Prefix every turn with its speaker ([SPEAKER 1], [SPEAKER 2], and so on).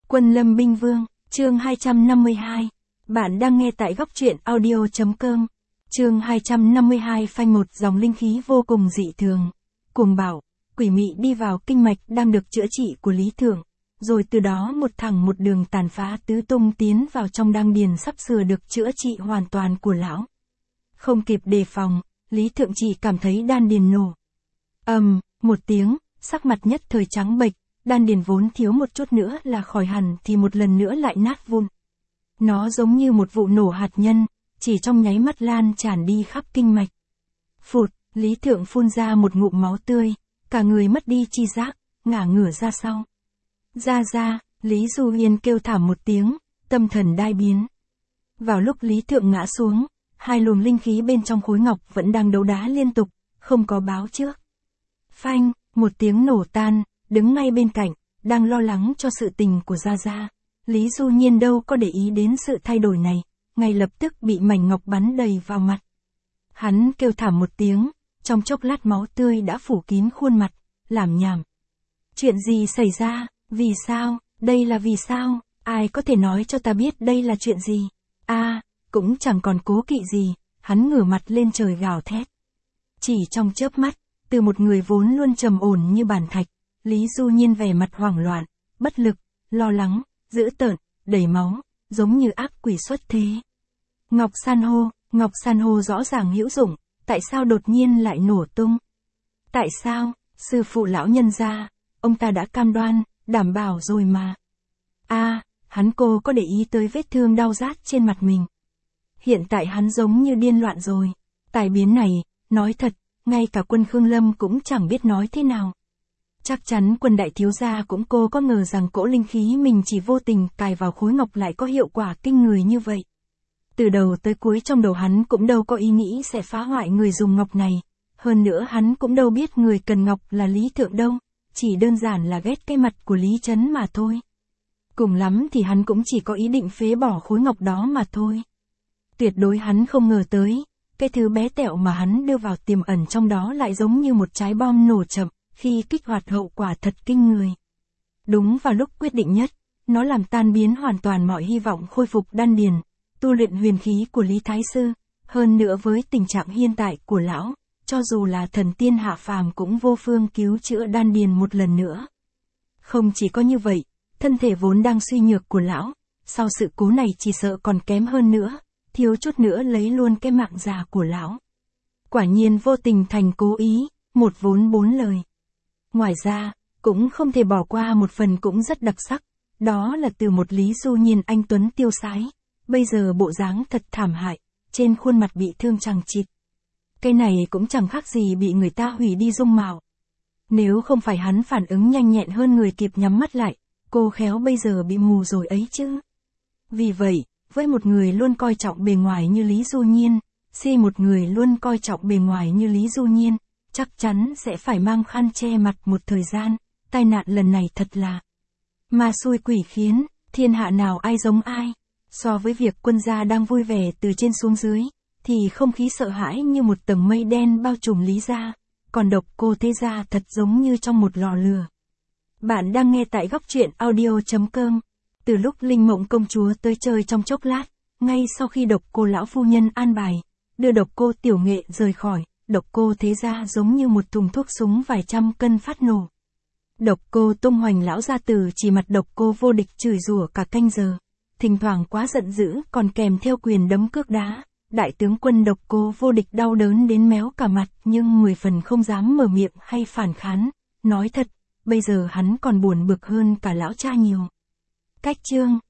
[SPEAKER 1] Quân Lâm Binh Vương, chương 252. Bạn đang nghe tại góc truyện audio.com. Chương 252 phanh một dòng linh khí vô cùng dị thường. Cuồng bảo, quỷ mị đi vào kinh mạch đang được chữa trị của Lý Thượng, rồi từ đó một thẳng một đường tàn phá tứ tung tiến vào trong đan điền sắp sửa được chữa trị hoàn toàn của lão. Không kịp đề phòng, Lý Thượng chỉ cảm thấy đan điền nổ. Một tiếng, sắc mặt nhất thời trắng bệch, đan điền vốn thiếu một chút nữa là khỏi hẳn thì một lần nữa lại nát vụn. Nó giống như một vụ nổ hạt nhân, chỉ trong nháy mắt lan tràn đi khắp kinh mạch. Phụt, Lý Thượng phun ra một ngụm máu tươi, cả người mất đi chi giác, ngả ngửa ra sau. Ra, Lý Du Hiên kêu thảm một tiếng, tâm thần đai biến. Vào lúc Lý Thượng ngã xuống, hai luồng linh khí bên trong khối ngọc vẫn đang đấu đá liên tục, không có báo trước. Phanh, một tiếng nổ tan, đứng ngay bên cạnh, đang lo lắng cho sự tình của Gia. Lý Du Nhiên đâu có để ý đến sự thay đổi này, ngay lập tức bị mảnh ngọc bắn đầy vào mặt. Hắn kêu thảm một tiếng, trong chốc lát máu tươi đã phủ kín khuôn mặt, lảm nhảm. Chuyện gì xảy ra, vì sao, đây là vì sao, ai có thể nói cho ta biết đây là chuyện gì? Cũng chẳng còn cố kỵ gì, hắn ngửa mặt lên trời gào thét. Chỉ trong chớp mắt, từ một người vốn luôn trầm ổn như bàn thạch, Lý Du Nhiên vẻ mặt hoảng loạn, bất lực, lo lắng, dữ tợn, đầy máu, giống như ác quỷ xuất thế. Ngọc san hô rõ ràng hữu dụng, tại sao đột nhiên lại nổ tung? Tại sao, sư phụ lão nhân gia, ông ta đã cam đoan, đảm bảo rồi mà. Hắn cô có để ý tới vết thương đau rát trên mặt mình. Hiện tại hắn giống như điên loạn rồi. Tài biến này, nói thật, ngay cả quân Khương Lâm cũng chẳng biết nói thế nào. Chắc chắn quân đại thiếu gia cũng cô có ngờ rằng cỗ linh khí mình chỉ vô tình cài vào khối ngọc lại có hiệu quả kinh người như vậy. Từ đầu tới cuối trong đầu hắn cũng đâu có ý nghĩ sẽ phá hoại người dùng ngọc này. Hơn nữa hắn cũng đâu biết người cần ngọc là Lý Thượng đâu, chỉ đơn giản là ghét cái mặt của Lý Trấn mà thôi. Cùng lắm thì hắn cũng chỉ có ý định phế bỏ khối ngọc đó mà thôi. Tuyệt đối hắn không ngờ tới, cái thứ bé tẹo mà hắn đưa vào tiềm ẩn trong đó lại giống như một trái bom nổ chậm, khi kích hoạt hậu quả thật kinh người. Đúng vào lúc quyết định nhất, nó làm tan biến hoàn toàn mọi hy vọng khôi phục đan điền, tu luyện huyền khí của Lý Thái Sư, hơn nữa với tình trạng hiện tại của lão, cho dù là thần tiên hạ phàm cũng vô phương cứu chữa đan điền một lần nữa. Không chỉ có như vậy, thân thể vốn đang suy nhược của lão, sau sự cố này chỉ sợ còn kém hơn nữa, thiếu chút nữa lấy luôn cái mạng già của lão. Quả nhiên vô tình thành cố ý, một vốn bốn lời. Ngoài ra, cũng không thể bỏ qua một phần cũng rất đặc sắc, đó là từ một Lý Du Nhiên anh tuấn tiêu sái, bây giờ bộ dáng thật thảm hại, trên khuôn mặt bị thương chằng chịt. Cái này cũng chẳng khác gì bị người ta hủy đi dung mạo. Nếu không phải hắn phản ứng nhanh nhẹn hơn người kịp nhắm mắt lại, cô khéo bây giờ bị mù rồi ấy chứ. Vì vậy, với một người luôn coi trọng bề ngoài như Lý Du Nhiên, một người luôn coi trọng bề ngoài như Lý Du Nhiên, chắc chắn sẽ phải mang khăn che mặt một thời gian, tai nạn lần này thật là ma xui quỷ khiến, thiên hạ nào ai giống ai. So với việc quân gia đang vui vẻ từ trên xuống dưới, thì không khí sợ hãi như một tầng mây đen bao trùm Lý gia, còn Độc Cô Thế gia thật giống như trong một lò lửa. Bạn đang nghe tại góc truyện audio.com. Từ lúc Linh Mộng công chúa tới chơi trong chốc lát, ngay sau khi Độc Cô lão phu nhân an bài, đưa Độc Cô Tiểu Nghệ rời khỏi, Độc Cô Thế gia giống như một thùng thuốc súng vài trăm cân phát nổ. Độc Cô tung hoành lão gia tử chỉ mặt Độc Cô Vô Địch chửi rủa cả canh giờ, thỉnh thoảng quá giận dữ còn kèm theo quyền đấm cước đá. Đại tướng quân Độc Cô Vô Địch đau đớn đến méo cả mặt nhưng 10 phần không dám mở miệng hay phản kháng. Nói thật, bây giờ hắn còn buồn bực hơn cả lão cha nhiều. Cách chương